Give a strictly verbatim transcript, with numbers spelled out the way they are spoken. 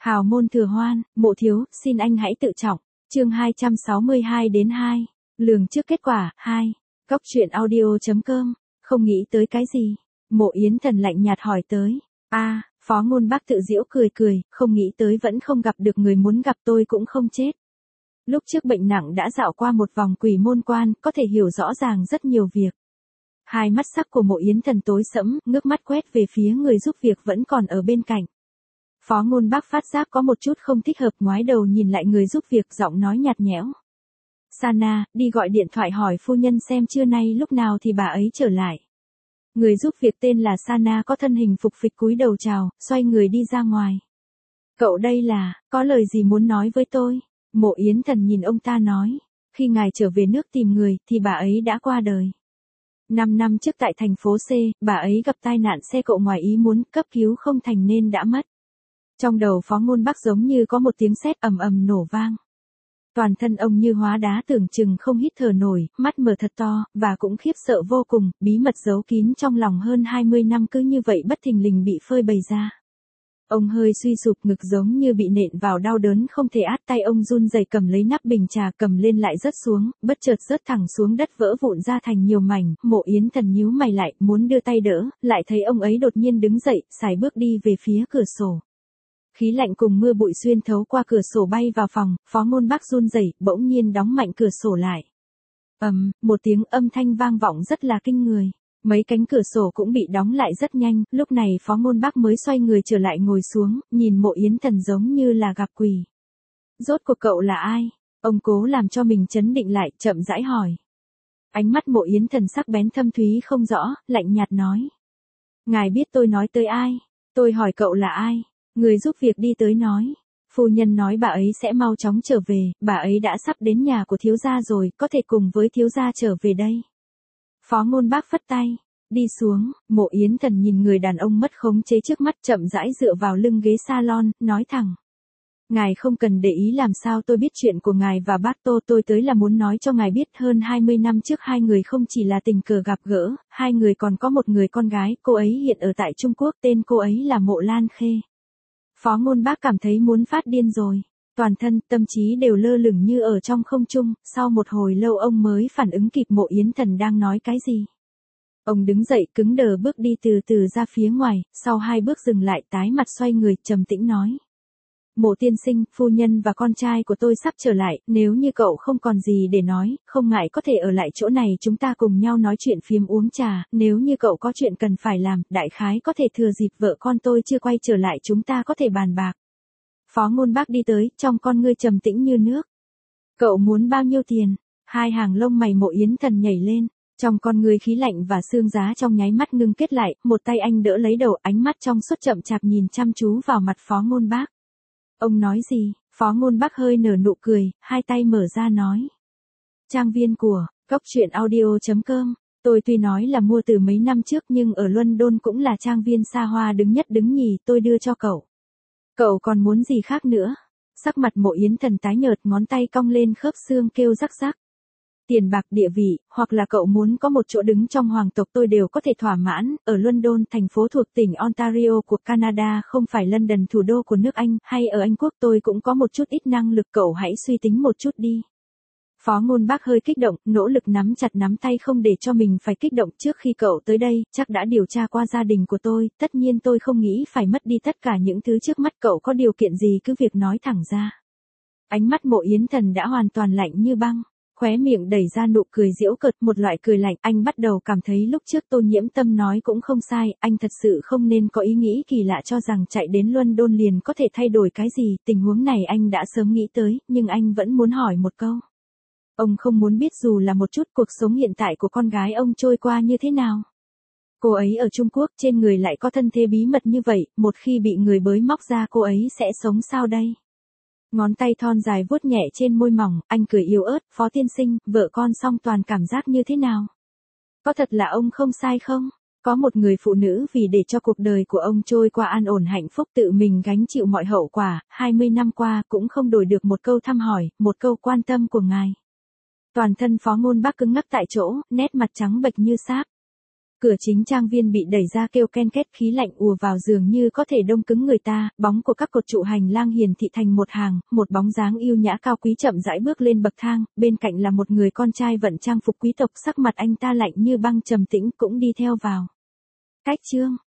Hào môn thừa hoan, mộ thiếu, xin anh hãy tự trọng. Chương hai trăm sáu mươi hai đến hai. Lường trước kết quả, hai. Cóc truyện audio.com. Không nghĩ tới cái gì? Mộ Yến Thần lạnh nhạt hỏi tới. A, à, Phó Ngôn Bác tự giễu cười cười, không nghĩ tới vẫn không gặp được người muốn gặp tôi cũng không chết. Lúc trước bệnh nặng đã dạo qua một vòng quỷ môn quan, có thể hiểu rõ ràng rất nhiều việc. Hai mắt sắc của Mộ Yến Thần tối sẫm, ngước mắt quét về phía người giúp việc vẫn còn ở bên cạnh. Phó Ngôn Bác phát giác có một chút không thích hợp, ngoái đầu nhìn lại người giúp việc, giọng nói nhạt nhẽo. Sana, đi gọi điện thoại hỏi phu nhân xem trưa nay lúc nào thì bà ấy trở lại. Người giúp việc tên là Sana có thân hình phục phịch cúi đầu chào, xoay người đi ra ngoài. Cậu đây là, có lời gì muốn nói với tôi? Mộ Yến Thần nhìn ông ta nói, khi ngài trở về nước tìm người thì bà ấy đã qua đời. Năm năm trước tại thành phố C, bà ấy gặp tai nạn xe cộ ngoài ý muốn, cấp cứu không thành nên đã mất. Trong đầu Phó Ngôn Bác giống như có một tiếng sét ầm ầm nổ vang. Toàn thân ông như hóa đá, tưởng chừng không hít thở nổi, mắt mở thật to, và cũng khiếp sợ vô cùng, bí mật giấu kín trong lòng hơn hai mươi năm cứ như vậy bất thình lình bị phơi bày ra. Ông hơi suy sụp, ngực giống như bị nện vào, đau đớn không thể át, tay ông run rẩy cầm lấy nắp bình trà, cầm lên lại rớt xuống, bất chợt rớt thẳng xuống đất vỡ vụn ra thành nhiều mảnh. Mộ Yến Thần nhíu mày lại, muốn đưa tay đỡ, lại thấy ông ấy đột nhiên đứng dậy, sải bước đi về phía cửa sổ. Khí lạnh cùng mưa bụi xuyên thấu qua cửa sổ bay vào phòng, Phó Ngôn Bác run rẩy, bỗng nhiên đóng mạnh cửa sổ lại. Ầm, um, một tiếng âm thanh vang vọng rất là kinh người. Mấy cánh cửa sổ cũng bị đóng lại rất nhanh, lúc này Phó Ngôn Bác mới xoay người trở lại ngồi xuống, nhìn Mộ Yến Thần giống như là gặp quỷ. Rốt cuộc cậu là ai? Ông cố làm cho mình trấn định lại, chậm rãi hỏi. Ánh mắt Mộ Yến Thần sắc bén thâm thúy không rõ, lạnh nhạt nói. Ngài biết tôi nói tới ai? Tôi hỏi cậu là ai? Người giúp việc đi tới nói. Phu nhân nói bà ấy sẽ mau chóng trở về, bà ấy đã sắp đến nhà của thiếu gia rồi, có thể cùng với thiếu gia trở về đây. Phó Ngôn Bác phất tay, đi xuống. Mộ Yến Thần nhìn người đàn ông mất khống chế trước mắt, chậm rãi dựa vào lưng ghế salon, nói thẳng. Ngài không cần để ý làm sao tôi biết chuyện của ngài và bác Tô, tôi tới là muốn nói cho ngài biết hơn hai mươi năm trước hai người không chỉ là tình cờ gặp gỡ, hai người còn có một người con gái, cô ấy hiện ở tại Trung Quốc, tên cô ấy là Mộ Lan Khê. Phó Ngôn Bác cảm thấy muốn phát điên rồi. Toàn thân, tâm trí đều lơ lửng như ở trong không trung, sau một hồi lâu ông mới phản ứng kịp Mộ Yến Thần đang nói cái gì. Ông đứng dậy, cứng đờ bước đi từ từ ra phía ngoài, sau hai bước dừng lại, tái mặt xoay người, trầm tĩnh nói. Mộ tiên sinh, phu nhân và con trai của tôi sắp trở lại, nếu như cậu không còn gì để nói, không ngại có thể ở lại chỗ này chúng ta cùng nhau nói chuyện phiếm uống trà, nếu như cậu có chuyện cần phải làm, đại khái có thể thừa dịp vợ con tôi chưa quay trở lại chúng ta có thể bàn bạc. Phó Ngôn Bác đi tới, trong con ngươi trầm tĩnh như nước. Cậu muốn bao nhiêu tiền? Hai hàng lông mày Mộ Yến Thần nhảy lên, trong con ngươi khí lạnh và xương giá trong nháy mắt ngưng kết lại, một tay anh đỡ lấy đầu, ánh mắt trong suốt chậm chạp nhìn chăm chú vào mặt Phó Ngôn Bác. Ông nói gì? Phó Ngôn Bác hơi nở nụ cười, hai tay mở ra nói. Trang viên của, cóc truyện audio.com, tôi tuy nói là mua từ mấy năm trước nhưng ở London cũng là trang viên xa hoa đứng nhất đứng nhì, tôi đưa cho cậu. Cậu còn muốn gì khác nữa? Sắc mặt Mộ Yến Thần tái nhợt, ngón tay cong lên khớp xương kêu rắc rắc. Tiền bạc, địa vị, hoặc là cậu muốn có một chỗ đứng trong hoàng tộc tôi đều có thể thỏa mãn, ở London, thành phố thuộc tỉnh Ontario của Canada, không phải London thủ đô của nước Anh, hay ở Anh Quốc tôi cũng có một chút ít năng lực, cậu hãy suy tính một chút đi. Phó Ngôn Bác hơi kích động, nỗ lực nắm chặt nắm tay không để cho mình phải kích động. Trước khi cậu tới đây, chắc đã điều tra qua gia đình của tôi, tất nhiên tôi không nghĩ phải mất đi tất cả những thứ trước mắt, cậu có điều kiện gì cứ việc nói thẳng ra. Ánh mắt Mộ Yến Thần đã hoàn toàn lạnh như băng. Khóe miệng đẩy ra nụ cười giễu cợt, một loại cười lạnh, anh bắt đầu cảm thấy lúc trước Tô Nhiễm Tâm nói cũng không sai, anh thật sự không nên có ý nghĩ kỳ lạ cho rằng chạy đến London liền có thể thay đổi cái gì, tình huống này anh đã sớm nghĩ tới, nhưng anh vẫn muốn hỏi một câu. Ông không muốn biết dù là một chút cuộc sống hiện tại của con gái ông trôi qua như thế nào. Cô ấy ở Trung Quốc, trên người lại có thân thế bí mật như vậy, một khi bị người bới móc ra cô ấy sẽ sống sao đây? Ngón tay thon dài vuốt nhẹ trên môi mỏng, anh cười yếu ớt, Phó tiên sinh, vợ con song toàn cảm giác như thế nào? Có thật là ông không sai không? Có một người phụ nữ vì để cho cuộc đời của ông trôi qua an ổn hạnh phúc tự mình gánh chịu mọi hậu quả, hai mươi năm qua cũng không đổi được một câu thăm hỏi, một câu quan tâm của ngài. Toàn thân Phó Ngôn Bác cứng ngắc tại chỗ, nét mặt trắng bệch như sáp. Cửa chính trang viên bị đẩy ra kêu ken két, khí lạnh ùa vào dường như có thể đông cứng người ta, bóng của các cột trụ hành lang hiển thị thành một hàng, một bóng dáng yêu nhã cao quý chậm rãi bước lên bậc thang, bên cạnh là một người con trai vận trang phục quý tộc, sắc mặt anh ta lạnh như băng trầm tĩnh cũng đi theo vào. Cách chương